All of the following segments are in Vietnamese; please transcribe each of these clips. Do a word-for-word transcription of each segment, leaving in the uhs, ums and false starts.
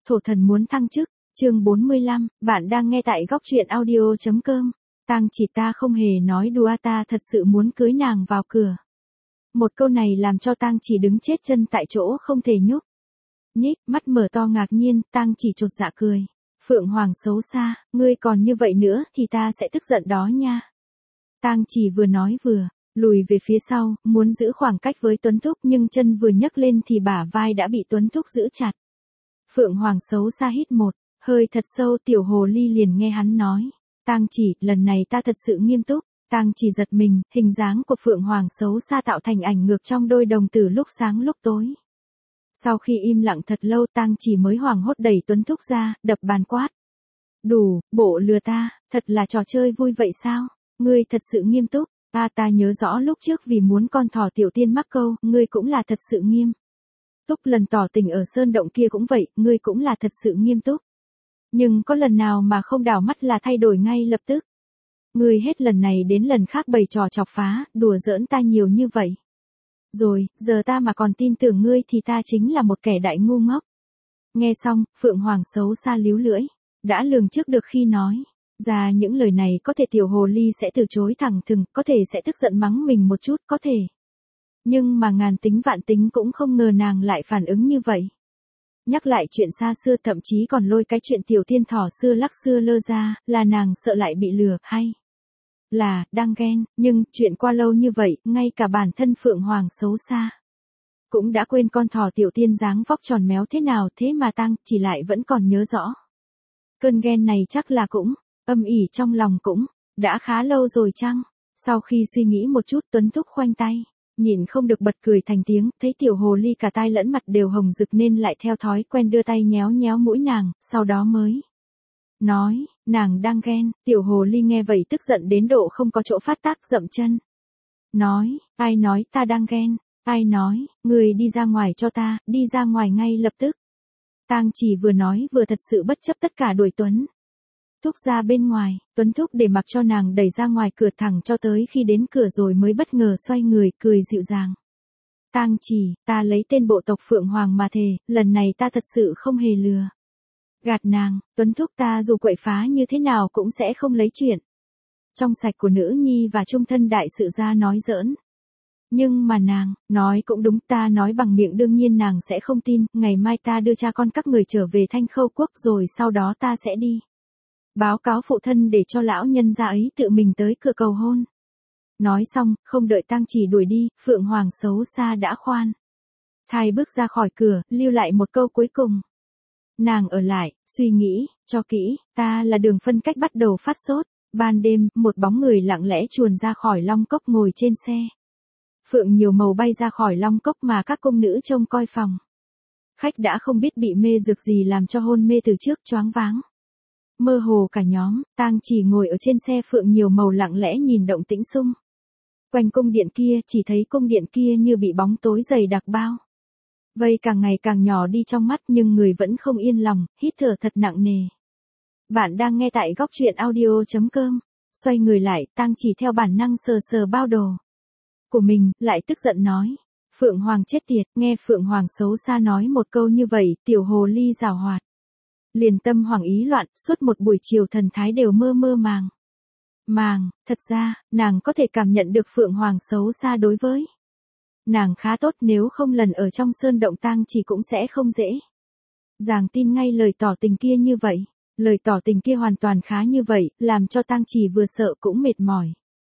Thổ thần muốn thăng chức, chương bốn mươi lăm, bạn đang nghe tại góc truyện audio.com. Tang chỉ ta không hề nói đùa, ta thật sự muốn cưới nàng vào cửa. Một câu này làm cho Tang chỉ đứng chết chân tại chỗ không thể nhúc nhích, mắt mở to ngạc nhiên. Tang chỉ chột dạ cười. Phượng Hoàng xấu xa, ngươi còn như vậy nữa thì ta sẽ tức giận đó nha. Tang chỉ vừa nói vừa lùi về phía sau, muốn giữ khoảng cách với Tuấn Thúc, nhưng chân vừa nhấc lên thì bả vai đã bị Tuấn Thúc giữ chặt. Phượng Hoàng xấu xa hít một hơi thật sâu, tiểu hồ ly liền nghe hắn nói. Tang chỉ, lần này ta thật sự nghiêm túc. Tang chỉ giật mình, hình dáng của Phượng Hoàng xấu xa tạo thành ảnh ngược trong đôi đồng tử lúc sáng lúc tối. Sau khi im lặng thật lâu, Tang chỉ mới hoảng hốt đẩy Tuấn Thúc ra, đập bàn quát. Đủ, bộ lừa ta, thật là trò chơi vui vậy sao? Ngươi thật sự nghiêm túc. Ta ta nhớ rõ lúc trước vì muốn con thỏ tiểu tiên mắc câu, ngươi cũng là thật sự nghiêm túc. Lần tỏ tình ở sơn động kia cũng vậy, ngươi cũng là thật sự nghiêm túc. Nhưng có lần nào mà không đảo mắt là thay đổi ngay lập tức. Ngươi hết lần này đến lần khác bày trò chọc phá, đùa giỡn ta nhiều như vậy. Rồi, giờ ta mà còn tin tưởng ngươi thì ta chính là một kẻ đại ngu ngốc. Nghe xong, Phượng Hoàng xấu xa líu lưỡi. Đã lường trước được khi nói ra những lời này, có thể tiểu hồ ly sẽ từ chối thẳng thừng, có thể sẽ tức giận mắng mình một chút, có thể. Nhưng mà ngàn tính vạn tính cũng không ngờ nàng lại phản ứng như vậy. Nhắc lại chuyện xa xưa, thậm chí còn lôi cái chuyện tiểu tiên thỏ xưa lắc xưa lơ ra, là nàng sợ lại bị lừa, hay là đang ghen. Nhưng chuyện qua lâu như vậy, ngay cả bản thân Phượng Hoàng xấu xa cũng đã quên con thỏ tiểu tiên dáng vóc tròn méo thế nào, thế mà Tang chỉ lại vẫn còn nhớ rõ. Cơn ghen này chắc là cũng âm ỉ trong lòng cũng đã khá lâu rồi chăng? Sau khi suy nghĩ một chút, Tuấn Thúc khoanh tay, nhìn không được bật cười thành tiếng, thấy tiểu hồ ly cả tai lẫn mặt đều hồng rực nên lại theo thói quen đưa tay nhéo nhéo mũi nàng, sau đó mới nói, nàng đang ghen. Tiểu hồ ly nghe vậy tức giận đến độ không có chỗ phát tác, dậm chân. Nói, ai nói ta đang ghen, ai nói, người đi ra ngoài cho ta, đi ra ngoài ngay lập tức. Tang chỉ vừa nói vừa thật sự bất chấp tất cả đuổi Tuấn Thúc ra bên ngoài. Tuấn Thúc để mặc cho nàng đẩy ra ngoài cửa thẳng cho tới khi đến cửa rồi mới bất ngờ xoay người, cười dịu dàng. Tang chỉ, ta lấy tên bộ tộc Phượng Hoàng mà thề, lần này ta thật sự không hề lừa gạt nàng. Tuấn Thúc ta dù quậy phá như thế nào cũng sẽ không lấy chuyện trong sạch của nữ nhi và trung thân đại sự ra nói giỡn. Nhưng mà nàng, nói cũng đúng, ta nói bằng miệng đương nhiên nàng sẽ không tin, ngày mai ta đưa cha con các người trở về Thanh Khâu Quốc rồi sau đó ta sẽ đi báo cáo phụ thân để cho lão nhân gia ấy tự mình tới cửa cầu hôn. Nói xong, không đợi Tang chỉ đuổi đi, Phượng Hoàng xấu xa đã khoan thai bước ra khỏi cửa, lưu lại một câu cuối cùng. Nàng ở lại, suy nghĩ cho kỹ, ta là Đường Phân Cách bắt đầu phát sốt. Ban đêm, một bóng người lặng lẽ chuồn ra khỏi Long Cốc ngồi trên xe Phượng nhiều màu bay ra khỏi Long Cốc mà các cung nữ trông coi phòng khách đã không biết bị mê dược gì làm cho hôn mê từ trước, choáng váng mơ hồ cả nhóm. Tang chỉ ngồi ở trên xe Phượng nhiều màu lặng lẽ nhìn động tĩnh xung quanh cung điện kia, chỉ thấy cung điện kia như bị bóng tối dày đặc bao vây, càng ngày càng nhỏ đi trong mắt, nhưng người vẫn không yên lòng, hít thở thật nặng nề. Bạn đang nghe tại góc truyện audio.com. Xoay người lại, Tang chỉ theo bản năng sờ sờ bao đồ của mình, lại tức giận nói. Phượng Hoàng chết tiệt. Nghe Phượng Hoàng xấu xa nói một câu như vậy, tiểu hồ ly giảo hoạt liền tâm hoảng ý loạn, suốt một buổi chiều thần thái đều mơ mơ màng màng. Thật ra, nàng có thể cảm nhận được Phượng Hoàng xấu xa đối với nàng khá tốt, nếu không lần ở trong sơn động Tang chỉ cũng sẽ không dễ dàng tin ngay lời tỏ tình kia như vậy. Lời tỏ tình kia hoàn toàn khá như vậy, làm cho Tang chỉ vừa sợ cũng mệt mỏi.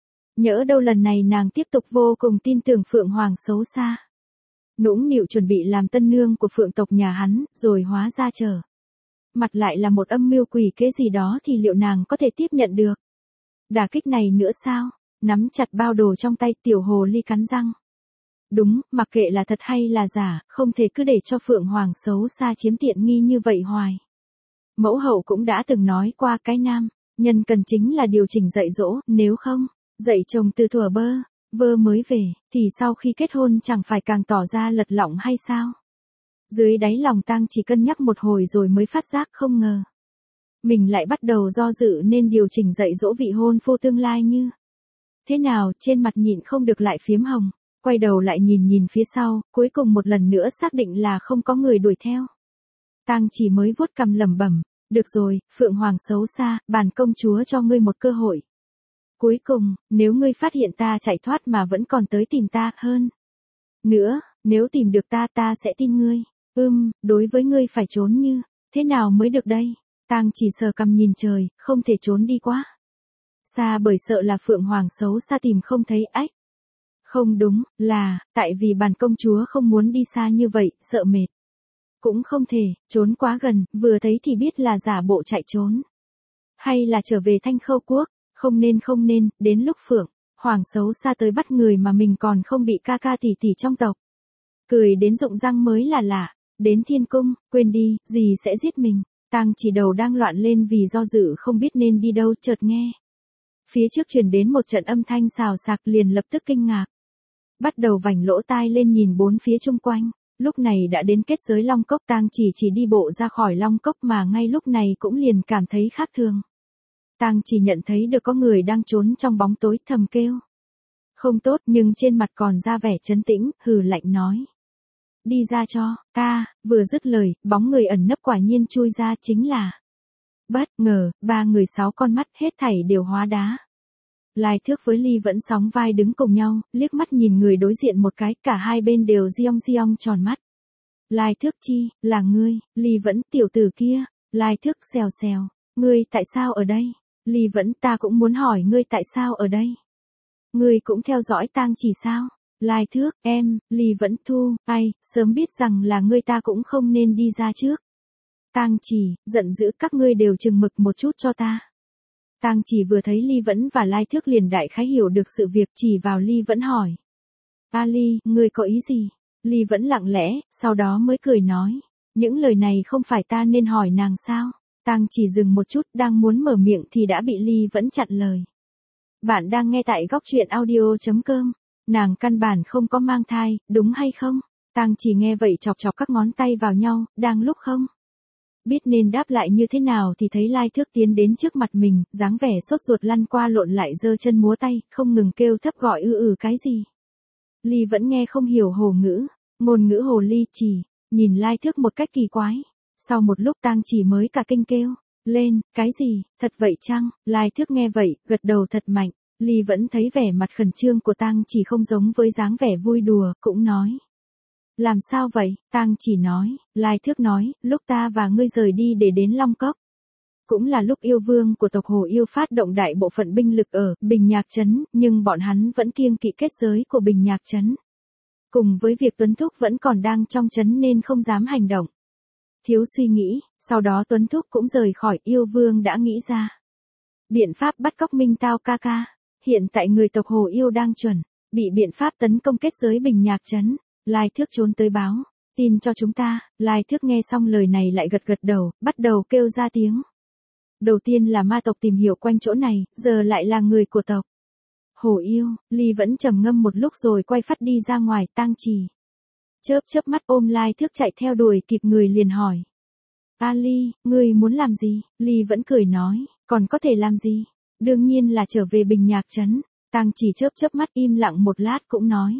Nhỡ đâu lần này nàng tiếp tục vô cùng tin tưởng Phượng Hoàng xấu xa, nũng nịu chuẩn bị làm tân nương của Phượng tộc nhà hắn, rồi hóa ra trở mặt lại là một âm mưu quỷ kế gì đó, thì liệu nàng có thể tiếp nhận được đả kích này nữa sao? Nắm chặt bao đồ trong tay, tiểu hồ ly cắn răng. Đúng, mặc kệ là thật hay là giả, không thể cứ để cho Phượng Hoàng xấu xa chiếm tiện nghi như vậy hoài. Mẫu hậu cũng đã từng nói qua, cái nam nhân cần chính là điều chỉnh dạy dỗ, nếu không dạy chồng từ thuở bơ vơ mới về, thì sau khi kết hôn chẳng phải càng tỏ ra lật lọng hay sao? Dưới đáy lòng Tang chỉ cân nhắc một hồi rồi mới phát giác không ngờ mình lại bắt đầu do dự nên điều chỉnh dạy dỗ vị hôn phu tương lai như thế nào. Trên mặt nhịn không được lại phiếm hồng, quay đầu lại nhìn nhìn phía sau, cuối cùng một lần nữa xác định là không có người đuổi theo. Tang Chỉ mới vuốt cằm lẩm bẩm, được rồi, Phượng Hoàng xấu xa, bản công chúa cho ngươi một cơ hội. Cuối cùng, nếu ngươi phát hiện ta chạy thoát mà vẫn còn tới tìm ta, hơn nữa, nếu tìm được ta ta sẽ tin ngươi. Ưm, đối với ngươi phải trốn như, thế nào mới được đây? Tang Chỉ sờ cằm nhìn trời, không thể trốn đi quá xa bởi sợ là Phượng Hoàng xấu xa tìm không thấy ách. Không đúng, là, tại vì bản công chúa không muốn đi xa như vậy, sợ mệt. Cũng không thể, trốn quá gần, vừa thấy thì biết là giả bộ chạy trốn. Hay là trở về Thanh Khâu Quốc, không nên không nên, đến lúc Phượng Hoàng xấu xa tới bắt người mà mình còn không bị ca ca tỷ tỷ trong tộc. Cười đến rụng răng mới là lạ, đến thiên cung, quên đi, gì sẽ giết mình. Tang Chỉ đầu đang loạn lên vì do dự không biết nên đi đâu, chợt nghe phía trước truyền đến một trận âm thanh xào xạc, liền lập tức kinh ngạc. Bắt đầu vành lỗ tai lên nhìn bốn phía chung quanh, lúc này đã đến kết giới Long Cốc. Tang Chỉ chỉ đi bộ ra khỏi Long Cốc mà ngay lúc này cũng liền cảm thấy khác thường. Tang Chỉ nhận thấy được có người đang trốn trong bóng tối, thầm kêu không tốt, nhưng trên mặt còn ra vẻ trấn tĩnh, hừ lạnh nói. Đi ra cho ta, vừa dứt lời, bóng người ẩn nấp quả nhiên chui ra, chính là. Bất ngờ, ba người sáu con mắt hết thảy đều hóa đá. Lai Thước với Ly Vẫn sóng vai đứng cùng nhau, liếc mắt nhìn người đối diện một cái, cả hai bên đều giong giong tròn mắt. Lai Thước chi, là ngươi? Ly Vẫn, tiểu tử kia. Lai Thước xèo xèo, ngươi tại sao ở đây? Ly Vẫn, ta cũng muốn hỏi ngươi tại sao ở đây? Ngươi cũng theo dõi Tang Chỉ sao? Lai Thước, em, Ly Vẫn thu, ai, sớm biết rằng là ngươi ta cũng không nên đi ra trước. Tang Chỉ, giận dữ, các ngươi đều chừng mực một chút cho ta. Tang Chỉ vừa thấy Ly Vẫn và Lai Thước liền đại khái hiểu được sự việc, chỉ vào Ly Vẫn hỏi. A Ly, ngươi có ý gì? Ly Vẫn lặng lẽ, sau đó mới cười nói. Những lời này không phải ta nên hỏi nàng sao? Tang Chỉ dừng một chút, đang muốn mở miệng thì đã bị Ly Vẫn chặn lời. Bạn đang nghe tại góc truyện audio chấm com. Nàng căn bản không có mang thai, đúng hay không? Tang Chỉ nghe vậy chọc chọc các ngón tay vào nhau, đang lúc không biết nên đáp lại như thế nào thì thấy Lai Thước tiến đến trước mặt mình, dáng vẻ sốt ruột lăn qua lộn lại giơ chân múa tay, không ngừng kêu thấp gọi ư ừ cái gì. Ly Vẫn nghe không hiểu hồ ngữ, ngôn ngữ hồ ly chỉ, nhìn Lai Thước một cách kỳ quái. Sau một lúc Tang Chỉ mới cả kinh kêu lên, cái gì, thật vậy chăng? Lai Thước nghe vậy, gật đầu thật mạnh. Ly Vẫn thấy vẻ mặt khẩn trương của Tang Chỉ không giống với dáng vẻ vui đùa, cũng nói. Làm sao vậy? Tang Chỉ nói. Lai Thước nói, lúc ta và ngươi rời đi để đến Long Cốc. Cũng là lúc yêu vương của tộc Hồ Yêu phát động đại bộ phận binh lực ở Bình Nhạc Trấn, nhưng bọn hắn vẫn kiêng kỵ kết giới của Bình Nhạc Trấn. Cùng với việc Tuấn Thúc vẫn còn đang trong trấn nên không dám hành động. Thiếu suy nghĩ, sau đó Tuấn Thúc cũng rời khỏi, yêu vương đã nghĩ ra biện pháp bắt cóc Minh Tao ca ca. Hiện tại người tộc Hồ Yêu đang chuẩn bị biện pháp tấn công kết giới Bình Nhạc Trấn. Lai Thước trốn tới báo tin cho chúng ta. Lai Thước nghe xong lời này lại gật gật đầu, bắt đầu kêu ra tiếng. Đầu tiên là ma tộc tìm hiểu quanh chỗ này, giờ lại là người của tộc Hồ Yêu. Ly Vẫn trầm ngâm một lúc rồi quay phát đi ra ngoài. Tang Chỉ chớp chớp mắt ôm Lai Thước chạy theo đuổi kịp người liền hỏi. A Ly, ngươi muốn làm gì? Ly Vẫn cười nói, còn có thể làm gì? Đương nhiên là trở về Bình Nhạc Trấn. Tang Chỉ chớp chớp mắt im lặng một lát cũng nói.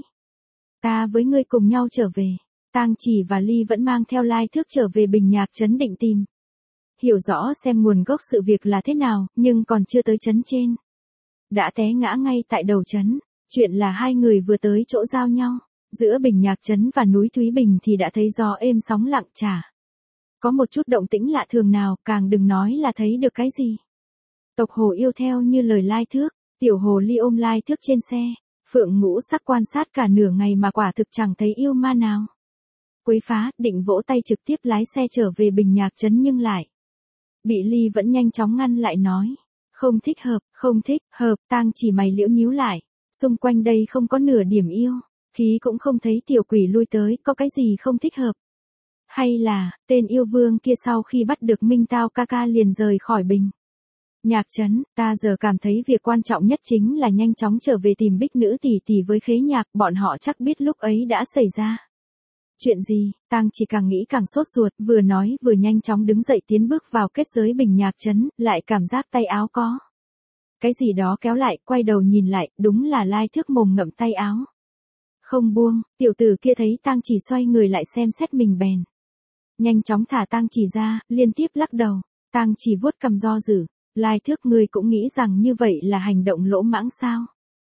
Ta với ngươi cùng nhau trở về. Tang Chỉ và Ly Vẫn mang theo Lai Thước trở về Bình Nhạc Trấn định tìm hiểu rõ xem nguồn gốc sự việc là thế nào, nhưng còn chưa tới trấn trên. Đã té ngã ngay tại đầu trấn. Chuyện là hai người vừa tới chỗ giao nhau giữa Bình Nhạc Trấn và núi Thúy Bình thì đã thấy gió êm sóng lặng, chả có một chút động tĩnh lạ thường nào, càng đừng nói là thấy được cái gì. Tộc Hồ Yêu theo như lời Lai Thước, tiểu hồ ly ôm Lai Thước trên xe, Phượng Ngũ Sắc quan sát cả nửa ngày mà quả thực chẳng thấy yêu ma nào quấy phá, định vỗ tay trực tiếp lái xe trở về Bình Nhạc Trấn nhưng lại bị Ly Vẫn nhanh chóng ngăn lại nói. Không thích hợp, không thích hợp. Tang Chỉ mày liễu nhíu lại, xung quanh đây không có nửa điểm yêu khí, cũng không thấy tiểu quỷ lui tới, có cái gì không thích hợp? Hay là, tên yêu vương kia sau khi bắt được Minh Tao ca ca liền rời khỏi Bình Nhạc Trấn? Ta giờ cảm thấy việc quan trọng nhất chính là nhanh chóng trở về tìm Bích Nữ tỷ tỷ với Khế Nhạc, bọn họ chắc biết lúc ấy đã xảy ra chuyện gì. Tang Chỉ càng nghĩ càng sốt ruột, vừa nói vừa nhanh chóng đứng dậy tiến bước vào kết giới Bình Nhạc Trấn, lại cảm giác tay áo có cái gì đó kéo lại, quay đầu nhìn lại, đúng là Lai Thước mồm ngậm tay áo không buông. Tiểu tử kia thấy Tang Chỉ xoay người lại xem xét mình bèn nhanh chóng thả tang chỉ ra, liên tiếp lắc đầu. Tang chỉ vuốt cằm do dự. Lai Thước, ngươi cũng nghĩ rằng như vậy là hành động lỗ mãng sao?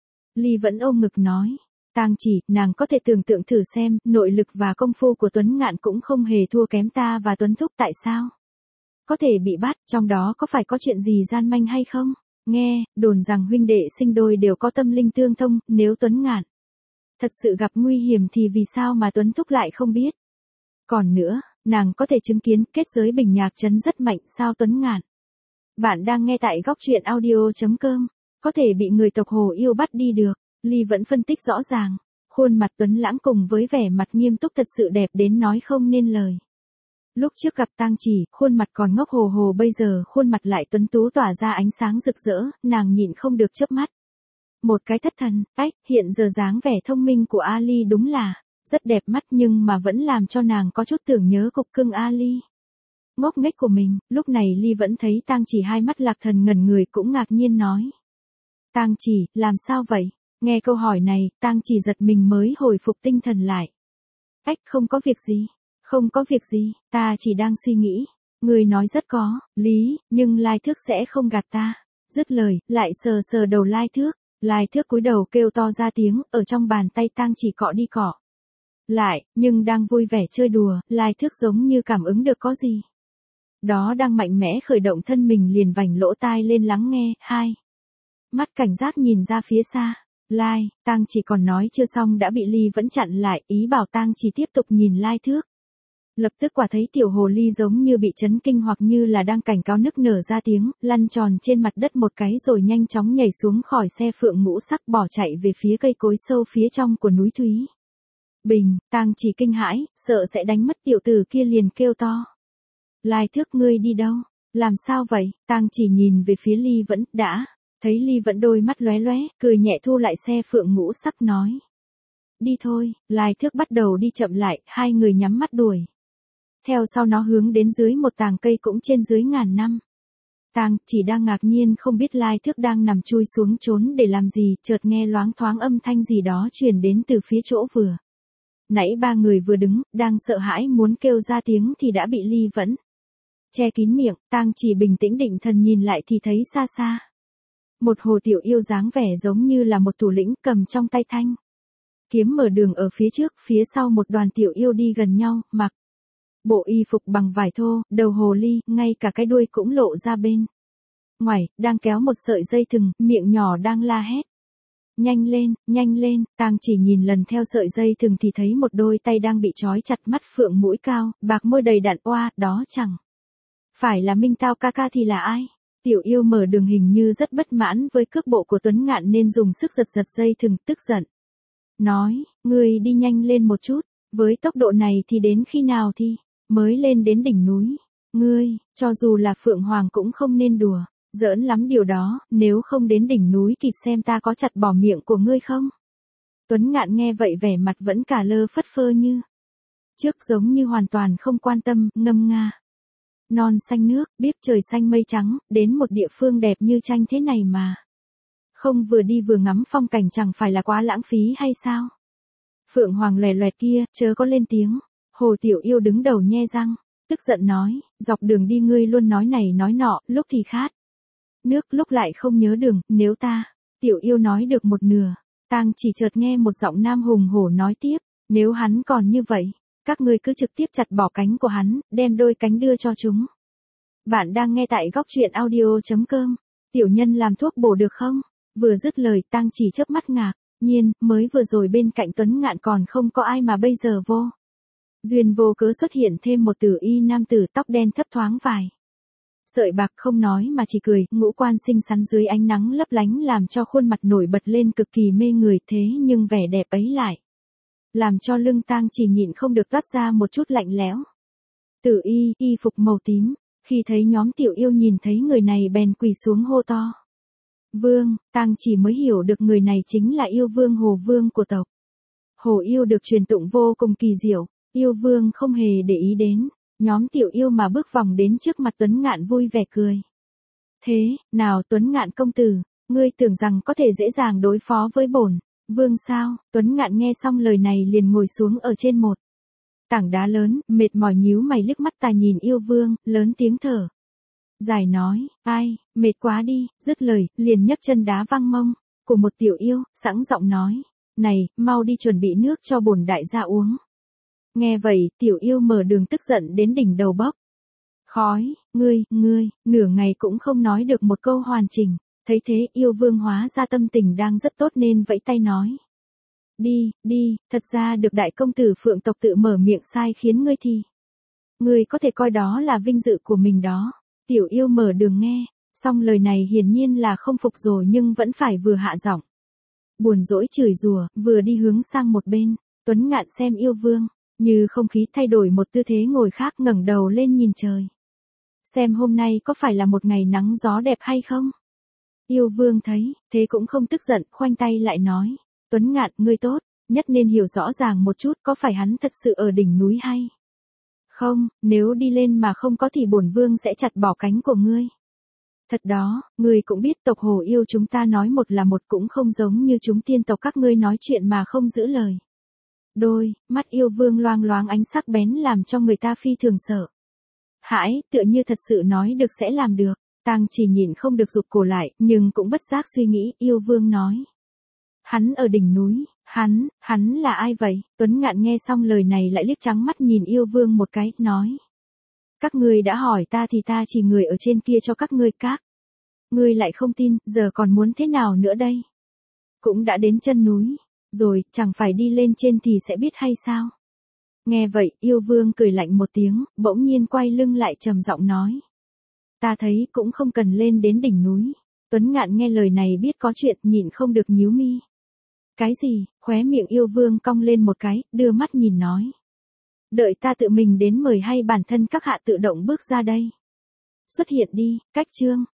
Ly vẫn ôm ngực nói. Tang chỉ, nàng có thể tưởng tượng thử xem, nội lực và công phu của Tuấn Ngạn cũng không hề thua kém ta và Tuấn Thúc, tại sao? Có thể bị bắt, trong đó có phải có chuyện gì gian manh hay không? Nghe, đồn rằng huynh đệ sinh đôi đều có tâm linh tương thông, nếu Tuấn Ngạn thật sự gặp nguy hiểm thì vì sao mà Tuấn Thúc lại không biết? Còn nữa, nàng có thể chứng kiến kết giới bình nhạc trấn rất mạnh sao Tuấn Ngạn? Bạn đang nghe tại góc truyện audio chấm com, có thể bị người tộc Hồ Yêu bắt đi được. Ly vẫn phân tích rõ ràng, khuôn mặt Tuấn Lãng cùng với vẻ mặt nghiêm túc thật sự đẹp đến nói không nên lời. Lúc trước gặp Tang Chỉ, khuôn mặt còn ngốc hồ hồ, bây giờ khuôn mặt lại tuấn tú tỏa ra ánh sáng rực rỡ, nàng nhịn không được chớp mắt. Một cái thất thần, ách, hiện giờ dáng vẻ thông minh của Ali đúng là rất đẹp mắt, nhưng mà vẫn làm cho nàng có chút tưởng nhớ cục cưng Ali ngốc nghếch của mình. Lúc này Ly vẫn thấy Tang Chỉ hai mắt lạc thần ngẩn người, cũng ngạc nhiên nói. Tang Chỉ, làm sao vậy? Nghe câu hỏi này, Tang Chỉ giật mình mới hồi phục tinh thần lại. Ách, không có việc gì. Không có việc gì, ta chỉ đang suy nghĩ. Người nói rất có lý, nhưng Lai Thước sẽ không gạt ta. Dứt lời, lại sờ sờ đầu Lai Thước. Lai Thước cúi đầu kêu to ra tiếng, ở trong bàn tay Tang Chỉ cọ đi cọ lại, nhưng đang vui vẻ chơi đùa, Lai Thước giống như cảm ứng được có gì đó đang mạnh mẽ khởi động thân mình, liền vành lỗ tai lên lắng nghe. Hai mắt cảnh giác nhìn ra phía xa. Lai, Tang Chỉ còn nói chưa xong đã bị Ly vẫn chặn lại, ý bảo Tang Chỉ tiếp tục nhìn Lai Thước. Lập tức quả thấy tiểu hồ ly giống như bị chấn kinh hoặc như là đang cảnh cáo, nức nở ra tiếng, lăn tròn trên mặt đất một cái rồi nhanh chóng nhảy xuống khỏi xe phượng ngũ sắc, bỏ chạy về phía cây cối sâu phía trong của núi Thúy Bình. Tang Chỉ kinh hãi, sợ sẽ đánh mất tiểu tử kia, liền kêu to. Lai Thước, ngươi đi đâu? Làm sao vậy? Tang Chỉ nhìn về phía Ly Vẫn, đã thấy Ly Vẫn đôi mắt lóe lóe, cười nhẹ thu lại xe phượng ngũ sắc nói. Đi thôi. Lai Thước bắt đầu đi chậm lại, hai người nhắm mắt đuổi theo sau nó hướng đến dưới một tàng cây cũng trên dưới ngàn năm. Tang Chỉ đang ngạc nhiên không biết Lai Thước đang nằm chui xuống trốn để làm gì, chợt nghe loáng thoáng âm thanh gì đó truyền đến từ phía chỗ vừa nãy ba người vừa đứng, đang sợ hãi muốn kêu ra tiếng thì đã bị Ly Vẫn che kín miệng. Tang Chỉ bình tĩnh định thần nhìn lại thì thấy xa xa một hồ tiểu yêu dáng vẻ giống như là một thủ lĩnh, cầm trong tay thanh kiếm mở đường ở phía trước, phía sau một đoàn tiểu yêu đi gần nhau, mặc bộ y phục bằng vải thô, đầu hồ ly, ngay cả cái đuôi cũng lộ ra bên ngoài, đang kéo một sợi dây thừng, miệng nhỏ đang la hét. Nhanh lên, nhanh lên. Tang Chỉ nhìn lần theo sợi dây thừng thì thấy một đôi tay đang bị trói chặt, mắt phượng mũi cao, bạc môi đầy đặn, oa, đó chẳng phải là Minh Tao ca ca thì là ai? Tiểu yêu mở đường hình như rất bất mãn với cước bộ của Tuấn Ngạn nên dùng sức giật giật dây thừng, tức giận nói, ngươi đi nhanh lên một chút, với tốc độ này thì đến khi nào thì mới lên đến đỉnh núi? Ngươi, cho dù là Phượng Hoàng cũng không nên đùa, giỡn lắm điều đó, nếu không đến đỉnh núi kịp xem ta có chặt bỏ miệng của ngươi không? Tuấn Ngạn nghe vậy vẻ mặt vẫn cả lơ phất phơ như trước, giống như hoàn toàn không quan tâm, ngâm nga. Non xanh nước, biết trời xanh mây trắng, đến một địa phương đẹp như tranh thế này mà không vừa đi vừa ngắm phong cảnh chẳng phải là quá lãng phí hay sao? Phượng Hoàng lòe loẹt kia, chớ có lên tiếng. Hồ tiểu yêu đứng đầu nhe răng, tức giận nói, dọc đường đi ngươi luôn nói này nói nọ, lúc thì khát nước, lúc lại không nhớ đường, nếu ta. Tiểu yêu nói được một nửa, Tang Chỉ chợt nghe một giọng nam hùng hổ nói tiếp, nếu hắn còn như vậy, các ngươi cứ trực tiếp chặt bỏ cánh của hắn, đem đôi cánh đưa cho chúng. Bạn đang nghe tại góc truyện audio chấm com. Tiểu nhân làm thuốc bổ được không? Vừa dứt lời, Tang Chỉ chớp mắt ngạc nhiên, mới vừa rồi bên cạnh Tuấn Ngạn còn không có ai mà bây giờ vô duyên vô cớ xuất hiện thêm một tử y nam tử tóc đen thấp thoáng vài sợi bạc, không nói mà chỉ cười, ngũ quan xinh xắn dưới ánh nắng lấp lánh làm cho khuôn mặt nổi bật lên cực kỳ mê người, thế nhưng vẻ đẹp ấy lại làm cho lưng Tang Chỉ nhịn không được toát ra một chút lạnh lẽo. Tử y, y phục màu tím, khi thấy nhóm tiểu yêu nhìn thấy người này bèn quỳ xuống hô to. Vương. Tang Chỉ mới hiểu được người này chính là yêu vương Hồ Vương của tộc Hồ Yêu, được truyền tụng vô cùng kỳ diệu. Yêu vương không hề để ý đến nhóm tiểu yêu mà bước vòng đến trước mặt Tuấn Ngạn vui vẻ cười. Thế, nào Tuấn Ngạn công tử, ngươi tưởng rằng có thể dễ dàng đối phó với bổn vương sao? Tuấn Ngạn nghe xong lời này liền ngồi xuống ở trên một Tảng đá lớn, mệt mỏi nhíu mày liếc mắt ta nhìn yêu vương, lớn tiếng thở. Giải nói, ai, mệt quá đi, dứt lời, liền nhấc chân đá văng mông, của một tiểu yêu, sẵn giọng nói. Này, mau đi chuẩn bị nước cho bổn đại gia uống. Nghe vậy, tiểu yêu mở đường tức giận đến đỉnh đầu bốc. Khói, ngươi, ngươi, nửa ngày cũng không nói được một câu hoàn chỉnh. Thấy thế, yêu vương hóa ra tâm tình đang rất tốt nên vẫy tay nói. Đi, đi, thật ra được đại công tử Phượng tộc tự mở miệng sai khiến ngươi thì. Ngươi có thể coi đó là vinh dự của mình đó. Tiểu yêu mở đường nghe, xong lời này hiển nhiên là không phục rồi nhưng vẫn phải vừa hạ giọng. Buồn dỗi chửi rủa, vừa đi hướng sang một bên, Tuấn Ngạn xem yêu vương, như không khí thay đổi một tư thế ngồi khác ngẩng đầu lên nhìn trời. Xem hôm nay có phải là một ngày nắng gió đẹp hay không? Yêu vương thấy, thế cũng không tức giận, khoanh tay lại nói. Tuấn Ngạn, ngươi tốt, nhất nên hiểu rõ ràng một chút có phải hắn thật sự ở đỉnh núi hay không, nếu đi lên mà không có thì bổn vương sẽ chặt bỏ cánh của ngươi. Thật đó, ngươi cũng biết tộc hồ yêu chúng ta nói một là một cũng không giống như chúng tiên tộc các ngươi nói chuyện mà không giữ lời. Đôi, mắt yêu vương loang loáng ánh sắc bén làm cho người ta phi thường sợ. Hãi, tựa như thật sự nói được sẽ làm được, Tang chỉ nhìn không được rụt cổ lại, nhưng cũng bất giác suy nghĩ, yêu vương nói. Hắn ở đỉnh núi, hắn, hắn là ai vậy? Tuấn Ngạn nghe xong lời này lại liếc trắng mắt nhìn yêu vương một cái, nói. Các ngươi đã hỏi ta thì ta chỉ người ở trên kia cho các ngươi các. Ngươi lại không tin, giờ còn muốn thế nào nữa đây? Cũng đã đến chân núi, rồi, chẳng phải đi lên trên thì sẽ biết hay sao? Nghe vậy, yêu vương cười lạnh một tiếng, bỗng nhiên quay lưng lại trầm giọng nói. Ta thấy cũng không cần lên đến đỉnh núi. Tuấn Ngạn nghe lời này biết có chuyện, nhịn không được nhíu mi. Cái gì? Khóe miệng yêu vương cong lên một cái, đưa mắt nhìn nói. Đợi ta tự mình đến mời hay bản thân các hạ tự động bước ra đây. Xuất hiện đi, cách chương.